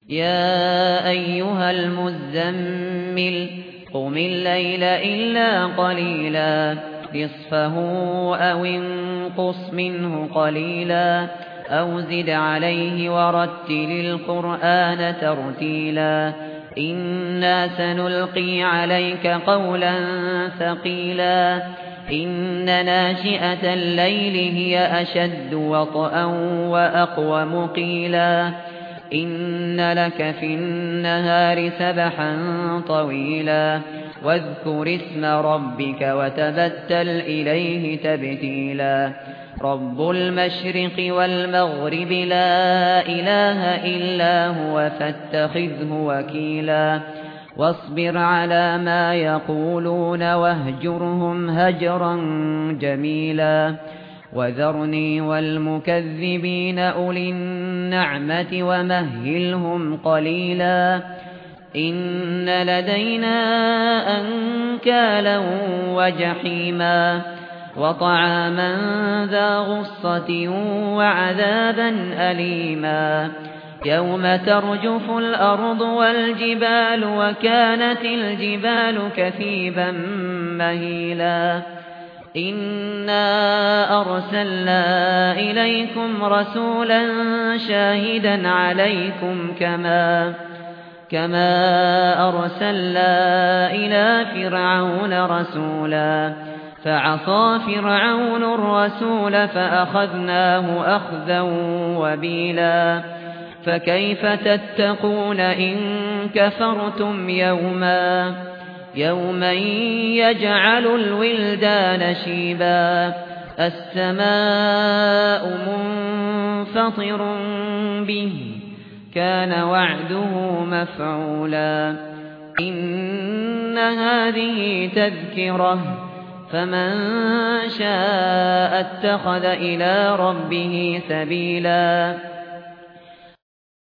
يا أيها المزمل قم الليل إلا قليلا نصفه أو انقص منه قليلا أو زد عليه ورتل القرآن ترتيلا إنا سنلقي عليك قولا ثقيلا إن ناشئة الليل هي أشد وطئا وأقوم قيلا إن لك في النهار سبحا طويلا واذكر اسم ربك وتبتل إليه تبتيلا رب المشرق والمغرب لا إله إلا هو فاتخذه وكيلا واصبر على ما يقولون واهجرهم هجرا جميلا وذرني والمكذبين أولي النعمة ومهلهم قليلا إن لدينا أنكالا وجحيما وطعاما ذا غصة وعذابا أليما يوم ترجف الأرض والجبال وكانت الجبال كثيبا مهيلا إنا أرسلنا إليكم رسولا شاهدا عليكم كما أرسلنا إلى فرعون رسولا فعصى فرعون الرسول فأخذناه أخذا وبيلا فكيف تتقون إن كفرتم يوما يجعل الولدان شيبا السماء منفطر به كان وعده مفعولا إن هذه تذكرة فمن شاء اتخذ إلى ربه سبيلا